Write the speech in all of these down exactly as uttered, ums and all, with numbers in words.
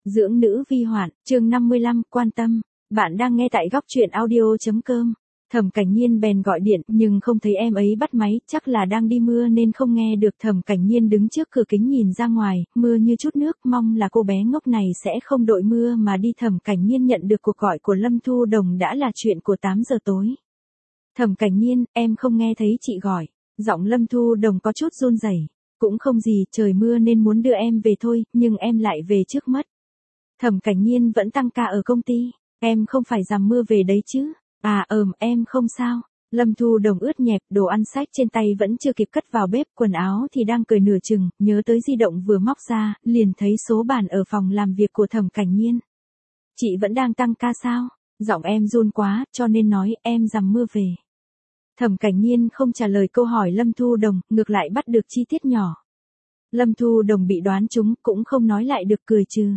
Dưỡng nữ vi hoạn, chương năm mươi lăm, quan tâm. Bạn đang nghe tại góc truyện audio chấm com. Thẩm Cảnh Nhiên bèn gọi điện, nhưng không thấy em ấy bắt máy, chắc là đang đi mưa nên không nghe được. Thẩm Cảnh Nhiên đứng trước cửa kính nhìn ra ngoài, mưa như chút nước, mong là cô bé ngốc này sẽ không đội mưa mà đi. Thẩm Cảnh Nhiên nhận được cuộc gọi của Lâm Thu Đồng đã là chuyện của tám giờ tối. Thẩm Cảnh Nhiên, em không nghe thấy chị gọi. Giọng Lâm Thu Đồng có chút run rẩy. Cũng không gì, trời mưa nên muốn đưa em về thôi, nhưng em lại về trước mất. Thẩm Cảnh Nhiên vẫn tăng ca ở công ty, em không phải dằm mưa về đấy chứ? À ừm, em không sao. Lâm Thu Đồng ướt nhẹp, đồ ăn xách trên tay vẫn chưa kịp cất vào bếp, quần áo thì đang cởi nửa chừng, nhớ tới di động vừa móc ra, liền thấy số bàn ở phòng làm việc của Thẩm Cảnh Nhiên. Chị vẫn đang tăng ca sao? Giọng em run quá, cho nên nói em dằm mưa về. Thẩm Cảnh Nhiên không trả lời câu hỏi Lâm Thu Đồng, ngược lại bắt được chi tiết nhỏ. Lâm Thu Đồng bị đoán trúng, cũng không nói lại được, cười trừ.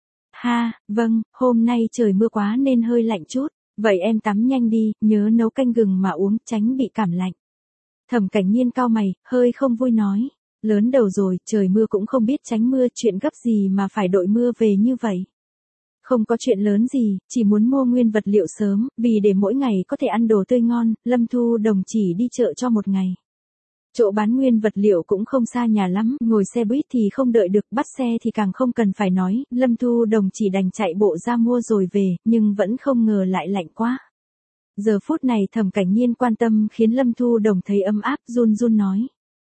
Ha, vâng, hôm nay trời mưa quá nên hơi lạnh chút, vậy em tắm nhanh đi, nhớ nấu canh gừng mà uống, tránh bị cảm lạnh. Thẩm Cảnh Nhiên cau mày, hơi không vui nói, lớn đầu rồi, trời mưa cũng không biết tránh mưa, chuyện gấp gì mà phải đội mưa về như vậy. Không có chuyện lớn gì, chỉ muốn mua nguyên vật liệu sớm, vì để mỗi ngày có thể ăn đồ tươi ngon. Lâm Thu Đồng chỉ đi chợ cho một ngày. Chỗ bán nguyên vật liệu cũng không xa nhà lắm, ngồi xe buýt thì không đợi được, bắt xe thì càng không cần phải nói, Lâm Thu Đồng chỉ đành chạy bộ ra mua rồi về, nhưng vẫn không ngờ lại lạnh quá. Giờ phút này Thẩm Cảnh Nhiên quan tâm khiến Lâm Thu Đồng thấy ấm áp, run run nói.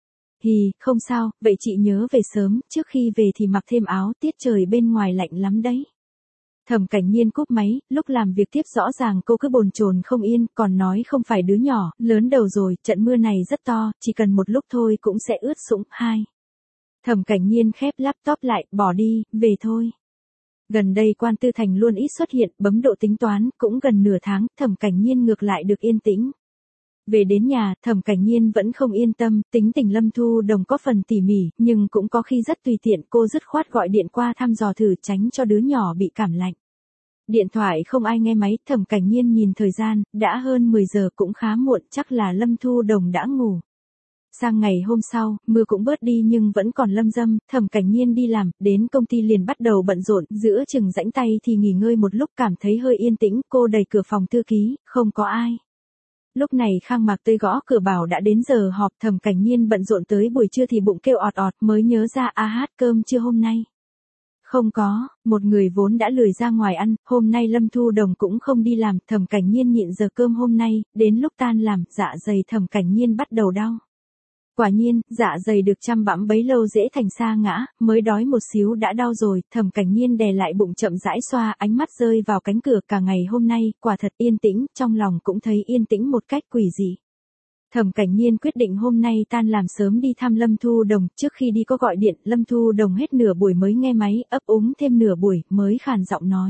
Hì, không sao, vậy chị nhớ về sớm, trước khi về thì mặc thêm áo, tiết trời bên ngoài lạnh lắm đấy. Thẩm Cảnh Nhiên cúp máy, lúc làm việc tiếp rõ ràng cô cứ bồn chồn không yên, còn nói không phải đứa nhỏ, lớn đầu rồi, trận mưa này rất to, chỉ cần một lúc thôi cũng sẽ ướt sũng. Hai. Thẩm Cảnh Nhiên khép laptop lại, bỏ đi, về thôi. Gần đây Quan Tư Thành luôn ít xuất hiện, bấm độ tính toán, cũng gần nửa tháng, Thẩm Cảnh Nhiên ngược lại được yên tĩnh. Về đến nhà, Thẩm Cảnh Nhiên vẫn không yên tâm, tính tình Lâm Thu Đồng có phần tỉ mỉ, nhưng cũng có khi rất tùy tiện, cô dứt khoát gọi điện qua thăm dò thử, tránh cho đứa nhỏ bị cảm lạnh. Điện thoại không ai nghe máy, Thẩm Cảnh Nhiên nhìn thời gian, đã hơn mười giờ, cũng khá muộn, chắc là Lâm Thu Đồng đã ngủ. Sang ngày hôm sau, mưa cũng bớt đi nhưng vẫn còn lâm râm, Thẩm Cảnh Nhiên đi làm, đến công ty liền bắt đầu bận rộn, giữa chừng rảnh tay thì nghỉ ngơi một lúc, cảm thấy hơi yên tĩnh, cô đẩy cửa phòng thư ký, không có ai. Lúc này Khang Mạc Tươi gõ cửa bảo đã đến giờ họp. Thẩm Cảnh Nhiên bận rộn tới buổi trưa thì bụng kêu ọt ọt, mới nhớ ra a hát cơm trưa hôm nay. Không có, một người vốn đã lười ra ngoài ăn, hôm nay Lâm Thu Đồng cũng không đi làm, Thẩm Cảnh Nhiên nhịn giờ cơm hôm nay, đến lúc tan làm, dạ dày Thẩm Cảnh Nhiên bắt đầu đau. Quả nhiên, dạ dày được chăm bẵm bấy lâu dễ thành sa ngã, mới đói một xíu đã đau rồi. Thẩm Cảnh Nhiên đè lại bụng chậm rãi xoa, ánh mắt rơi vào cánh cửa. Cả ngày hôm nay, quả thật yên tĩnh, trong lòng cũng thấy yên tĩnh một cách quỷ dị. Thẩm Cảnh Nhiên quyết định hôm nay tan làm sớm đi thăm Lâm Thu Đồng, trước khi đi có gọi điện, Lâm Thu Đồng hết nửa buổi mới nghe máy, ấp úng thêm nửa buổi, mới khàn giọng nói.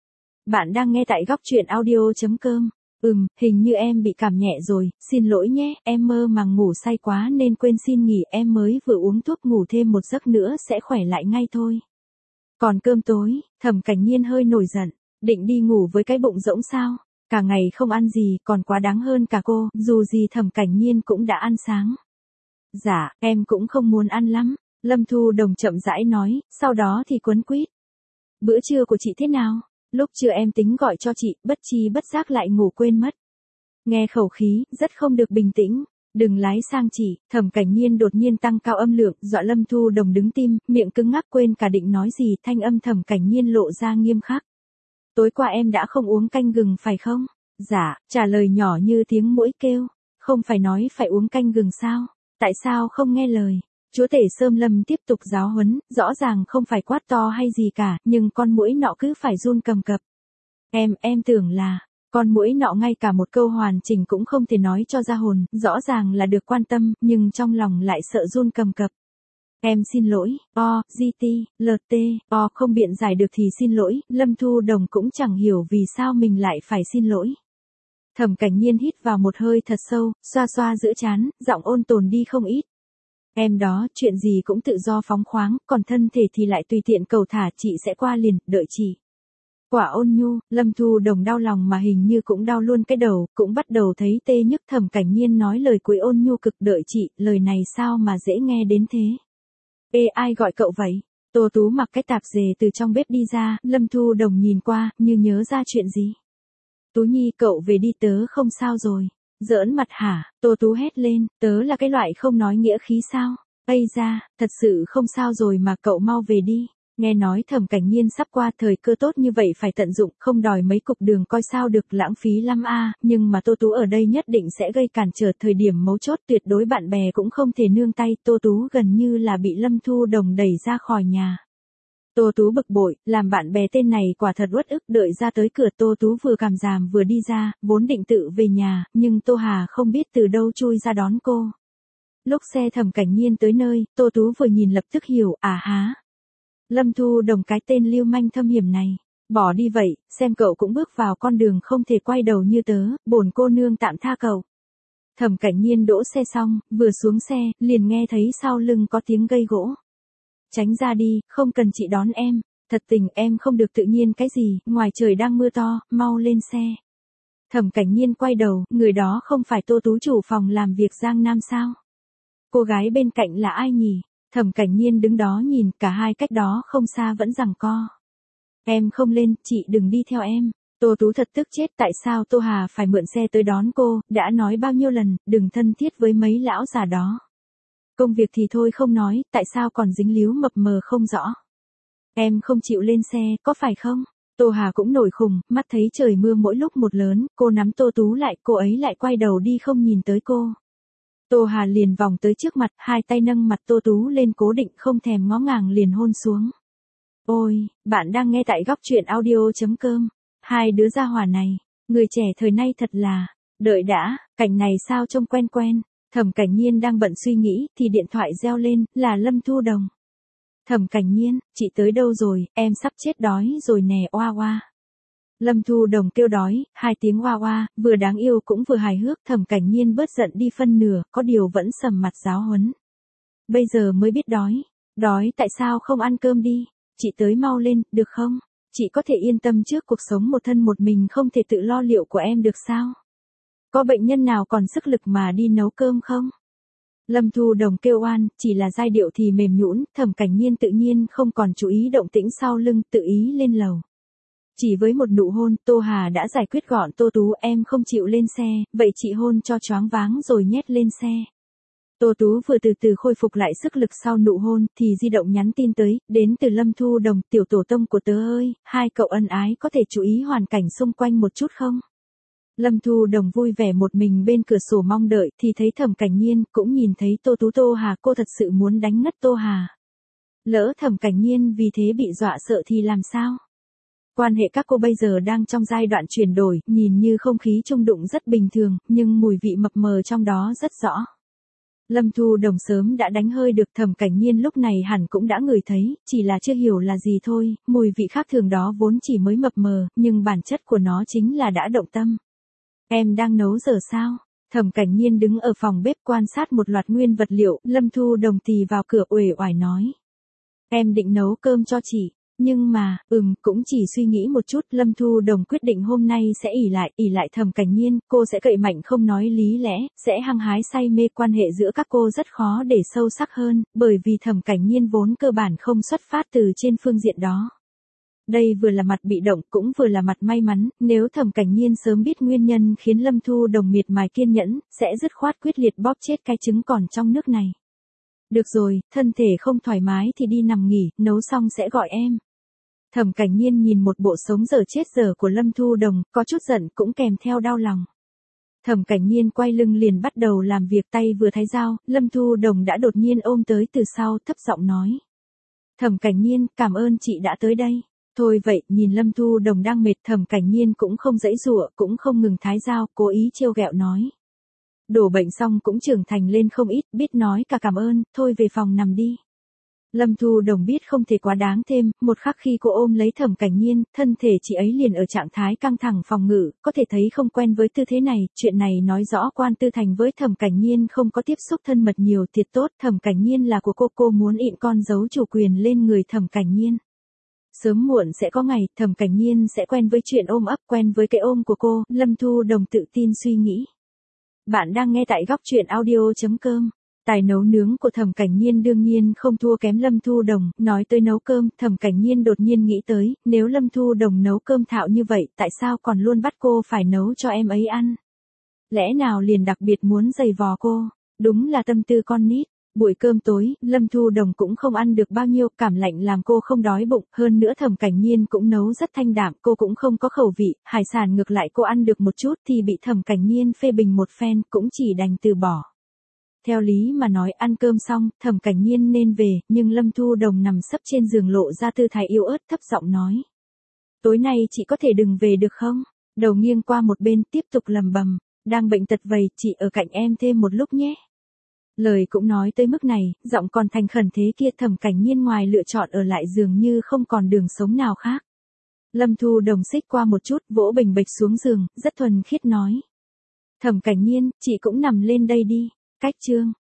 Bạn đang nghe tại góc truyện audio chấm com. Ừm, hình như em bị cảm nhẹ rồi, xin lỗi nhé, em mơ màng ngủ say quá nên quên xin nghỉ, em mới vừa uống thuốc, ngủ thêm một giấc nữa sẽ khỏe lại ngay thôi. Còn cơm tối, Thẩm Cảnh Nhiên hơi nổi giận, định đi ngủ với cái bụng rỗng sao? Cả ngày không ăn gì, còn quá đáng hơn cả cô, dù gì Thẩm Cảnh Nhiên cũng đã ăn sáng. Dạ, em cũng không muốn ăn lắm, Lâm Thu Đồng chậm rãi nói, sau đó thì quấn quýt. Bữa trưa của chị thế nào? Lúc trưa em tính gọi cho chị, bất chi bất giác lại ngủ quên mất. Nghe khẩu khí, rất không được bình tĩnh. Đừng lái sang chị. Thẩm Cảnh Nhiên đột nhiên tăng cao âm lượng, dọa Lâm Thu Đồng đứng tim, miệng cứng ngắc quên cả định nói gì, thanh âm Thẩm Cảnh Nhiên lộ ra nghiêm khắc. Tối qua em đã không uống canh gừng phải không? Dạ, trả lời nhỏ như tiếng muỗi kêu. Không phải nói phải uống canh gừng sao? Tại sao không nghe lời? Chúa tể Sơm Lâm tiếp tục giáo huấn, rõ ràng không phải quát to hay gì cả, nhưng con muỗi nọ cứ phải run cầm cập. Em, em tưởng là, con muỗi nọ ngay cả một câu hoàn chỉnh cũng không thể nói cho ra hồn, rõ ràng là được quan tâm, nhưng trong lòng lại sợ run cầm cập. Em xin lỗi, o, gt, lt, o, không biện giải được thì xin lỗi, Lâm Thu Đồng cũng chẳng hiểu vì sao mình lại phải xin lỗi. Thẩm Cảnh Nhiên hít vào một hơi thật sâu, xoa xoa giữa trán, giọng ôn tồn đi không ít. Em đó, chuyện gì cũng tự do phóng khoáng, còn thân thể thì lại tùy tiện cầu thả, chị sẽ qua liền, đợi chị. Quả ôn nhu, Lâm Thu Đồng đau lòng mà hình như cũng đau luôn cái đầu, cũng bắt đầu thấy tê nhức. Thẩm Cảnh Nhiên nói lời cuối ôn nhu cực, đợi chị, lời này sao mà dễ nghe đến thế. Ê, ai gọi cậu vậy? Tô Tú mặc cái tạp dề từ trong bếp đi ra, Lâm Thu Đồng nhìn qua, như nhớ ra chuyện gì. Tú Nhi, cậu về đi, tớ không sao rồi. Giỡn mặt hả? Tô Tú hét lên, tớ là cái loại không nói nghĩa khí sao? Ây da, thật sự không sao rồi mà, cậu mau về đi. Nghe nói Thẩm Cảnh Nhiên sắp qua, thời cơ tốt như vậy phải tận dụng, không đòi mấy cục đường coi sao được, lãng phí lắm a. Nhưng mà Tô Tú ở đây nhất định sẽ gây cản trở, thời điểm mấu chốt tuyệt đối bạn bè cũng không thể nương tay. Tô Tú gần như là bị Lâm Thu Đồng đẩy ra khỏi nhà. Tô Tú bực bội, làm bạn bè tên này quả thật uất ức. Đợi ra tới cửa, Tô Tú vừa cảm giảm vừa đi ra, vốn định tự về nhà, nhưng Tô Hà không biết từ đâu chui ra đón cô. Lúc xe Thẩm Cảnh Nhiên tới nơi, Tô Tú vừa nhìn lập tức hiểu, à há. Lâm Thu Đồng, cái tên lưu manh thâm hiểm này, bỏ đi vậy, xem cậu cũng bước vào con đường không thể quay đầu như tớ, bổn cô nương tạm tha cậu. Thẩm Cảnh Nhiên đỗ xe xong, vừa xuống xe, liền nghe thấy sau lưng có tiếng gây gỗ. Tránh ra đi, không cần chị đón em, thật tình em không được tự nhiên cái gì, ngoài trời đang mưa to, mau lên xe. Thẩm Cảnh Nhiên quay đầu, người đó không phải Tô Tú chủ phòng làm việc Giang Nam sao? Cô gái bên cạnh là ai nhỉ? Thẩm Cảnh Nhiên đứng đó nhìn, cả hai cách đó không xa vẫn giằng co. Em không lên, chị đừng đi theo em. Tô Tú thật tức chết, tại sao Tô Hà phải mượn xe tới đón cô, đã nói bao nhiêu lần, đừng thân thiết với mấy lão già đó. Công việc thì thôi không nói, tại sao còn dính líu mập mờ không rõ. Em không chịu lên xe, có phải không? Tô Hà cũng nổi khùng, mắt thấy trời mưa mỗi lúc một lớn, cô nắm Tô Tú lại, cô ấy lại quay đầu đi không nhìn tới cô. Tô Hà liền vòng tới trước mặt, hai tay nâng mặt Tô Tú lên cố định, không thèm ngó ngàng liền hôn xuống. Ôi, bạn đang nghe tại góc truyện audio chấm com. Hai đứa gia hỏa này, người trẻ thời nay thật là, đợi đã, cảnh này sao trông quen quen. Thẩm Cảnh Nhiên đang bận suy nghĩ, thì điện thoại reo lên, là Lâm Thu Đồng. Thẩm Cảnh Nhiên, chị tới đâu rồi, em sắp chết đói rồi nè, oa oa. Lâm Thu Đồng kêu đói, hai tiếng oa oa, vừa đáng yêu cũng vừa hài hước. Thẩm Cảnh Nhiên bớt giận đi phân nửa, có điều vẫn sầm mặt giáo huấn. Bây giờ mới biết đói, đói tại sao không ăn cơm đi, chị tới mau lên, được không? Chị có thể yên tâm trước cuộc sống một thân một mình không thể tự lo liệu của em được sao? Có bệnh nhân nào còn sức lực mà đi nấu cơm không? Lâm Thu Đồng kêu oan, chỉ là giai điệu thì mềm nhũn. Thẩm Cảnh Nhiên tự nhiên không còn chú ý động tĩnh sau lưng, tự ý lên lầu. Chỉ với một nụ hôn, Tô Hà đã giải quyết gọn. Tô Tú, em không chịu lên xe, vậy chị hôn cho choáng váng rồi nhét lên xe. Tô Tú vừa từ từ khôi phục lại sức lực sau nụ hôn, thì di động nhắn tin tới, đến từ Lâm Thu Đồng, tiểu tổ tông của tớ ơi, hai cậu ân ái có thể chú ý hoàn cảnh xung quanh một chút không? Lâm Thu Đồng vui vẻ một mình bên cửa sổ mong đợi, thì thấy Thẩm Cảnh Nhiên, cũng nhìn thấy Tô Tú. Tô Hà, cô thật sự muốn đánh ngất Tô Hà. Lỡ Thẩm Cảnh Nhiên vì thế bị dọa sợ thì làm sao? Quan hệ các cô bây giờ đang trong giai đoạn chuyển đổi, nhìn như không khí chung đụng rất bình thường, nhưng mùi vị mập mờ trong đó rất rõ. Lâm Thu Đồng sớm đã đánh hơi được. Thẩm Cảnh Nhiên lúc này hẳn cũng đã ngửi thấy, chỉ là chưa hiểu là gì thôi, mùi vị khác thường đó vốn chỉ mới mập mờ, nhưng bản chất của nó chính là đã động tâm. Em đang nấu giờ sao? Thẩm Cảnh Nhiên đứng ở phòng bếp quan sát một loạt nguyên vật liệu, Lâm Thu Đồng tì vào cửa uể oải nói. Em định nấu cơm cho chị, nhưng mà, ừm, cũng chỉ suy nghĩ một chút. Lâm Thu Đồng quyết định hôm nay sẽ ỷ lại, ỷ lại Thẩm Cảnh Nhiên, cô sẽ cậy mạnh không nói lý lẽ, sẽ hăng hái say mê. Quan hệ giữa các cô rất khó để sâu sắc hơn, bởi vì Thẩm Cảnh Nhiên vốn cơ bản không xuất phát từ trên phương diện đó. Đây vừa là mặt bị động, cũng vừa là mặt may mắn, nếu Thẩm Cảnh Nhiên sớm biết nguyên nhân khiến Lâm Thu Đồng miệt mài kiên nhẫn, sẽ dứt khoát quyết liệt bóp chết cái trứng còn trong nước này. Được rồi, thân thể không thoải mái thì đi nằm nghỉ, nấu xong sẽ gọi em. Thẩm Cảnh Nhiên nhìn một bộ sống dở chết dở của Lâm Thu Đồng, có chút giận cũng kèm theo đau lòng. Thẩm Cảnh Nhiên quay lưng liền bắt đầu làm việc, tay vừa thái dao, Lâm Thu Đồng đã đột nhiên ôm tới từ sau, thấp giọng nói. Thẩm Cảnh Nhiên, cảm ơn chị đã tới đây. Thôi vậy, nhìn Lâm Thu Đồng đang mệt, Thẩm Cảnh Nhiên cũng không giãy giụa, cũng không ngừng thái dao, cố ý trêu ghẹo nói. Đổ bệnh xong cũng trưởng thành lên không ít, biết nói cả cảm ơn, thôi về phòng nằm đi. Lâm Thu Đồng biết không thể quá đáng thêm, một khắc khi cô ôm lấy Thẩm Cảnh Nhiên, thân thể chị ấy liền ở trạng thái căng thẳng phòng ngự, có thể thấy không quen với tư thế này. Chuyện này nói rõ Quan Tư Thành với Thẩm Cảnh Nhiên không có tiếp xúc thân mật nhiều, thiệt tốt. Thẩm Cảnh Nhiên là của cô, cô muốn ịn con dấu chủ quyền lên người Thẩm Cảnh Nhiên. Sớm muộn sẽ có ngày, Thẩm Cảnh Nhiên sẽ quen với chuyện ôm ấp, quen với cái ôm của cô. Lâm Thu Đồng tự tin suy nghĩ. Bạn đang nghe tại góc truyện audio chấm com. Tài nấu nướng của Thẩm Cảnh Nhiên đương nhiên không thua kém Lâm Thu Đồng, nói tới nấu cơm, Thẩm Cảnh Nhiên đột nhiên nghĩ tới, nếu Lâm Thu Đồng nấu cơm thạo như vậy, tại sao còn luôn bắt cô phải nấu cho em ấy ăn? Lẽ nào liền đặc biệt muốn giày vò cô? Đúng là tâm tư con nít. Buổi cơm tối, Lâm Thu Đồng cũng không ăn được bao nhiêu, cảm lạnh làm cô không đói bụng, hơn nữa Thẩm Cảnh Nhiên cũng nấu rất thanh đạm, cô cũng không có khẩu vị, hải sản ngược lại cô ăn được một chút thì bị Thẩm Cảnh Nhiên phê bình một phen, cũng chỉ đành từ bỏ. Theo lý mà nói ăn cơm xong, Thẩm Cảnh Nhiên nên về, nhưng Lâm Thu Đồng nằm sấp trên giường lộ ra tư thái yếu ớt thấp giọng nói. Tối nay chị có thể đừng về được không? Đầu nghiêng qua một bên tiếp tục lầm bầm, đang bệnh tật vầy, chị ở cạnh em thêm một lúc nhé. Lời cũng nói tới mức này, giọng còn thành khẩn thế kia, Thẩm Cảnh Nhiên ngoài lựa chọn ở lại dường như không còn đường sống nào khác. Lâm Thu Đồng xích qua một chút, vỗ bình bịch xuống giường, rất thuần khiết nói. Thẩm Cảnh Nhiên, chị cũng nằm lên đây đi. Cách chương